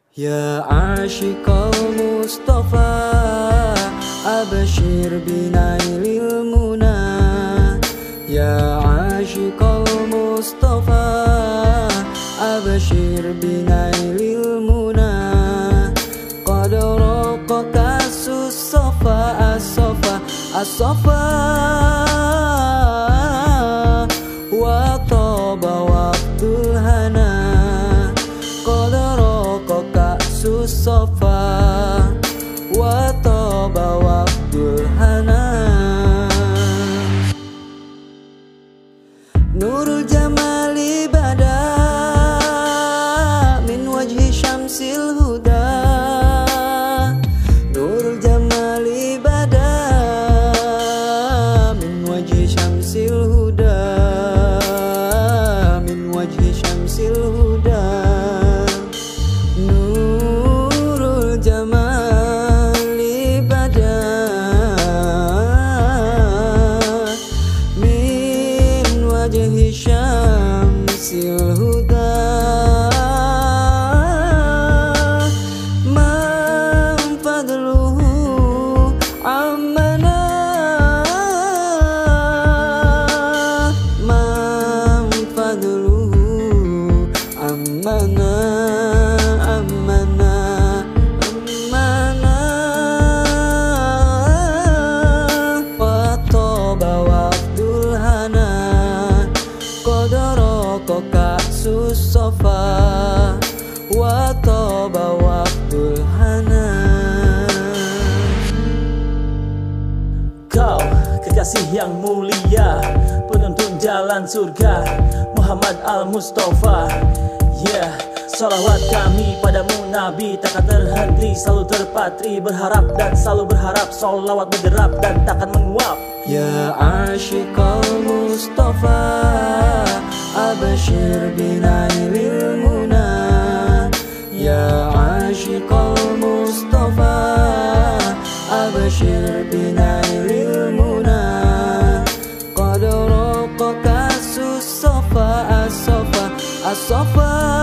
Ya ashiqal Mustafa, abashir binailil muna. Ya ashiqal Mustafa, abashir binailil muna. Qad raqaka as-safa as-safa wa taba waqtul hana. Qad raqaka as-safa wa taba waqtul hana. Nurul jamali bada min wajhi syamsil huda. Nurul jamali bada min wajhi syamsil huda. Min wajhi syamsil huda. Nurul jamali bada min wajhi syamsil huda. Man fadluhu ammana. Man fadluhu ammana. Ammana, ammana. Wa taba waqtul hana. Qad raqaka as-safa wa taba waqtul hana. Kau kekasih yang mulia, penuntun jalan surga, Muhammad al-Mustafa. Yeah, salawat kami padamu Nabi, takkan terhenti, selalu terpatri, berharap dan selalu berharap, salawat berderap dan takkan menguap. Ya ashiqal Mustafa, abashir binailil muna. Ya ashiqal Mustafa, abashir binailil muna. Qad raqaka as-safa as-safa as-safa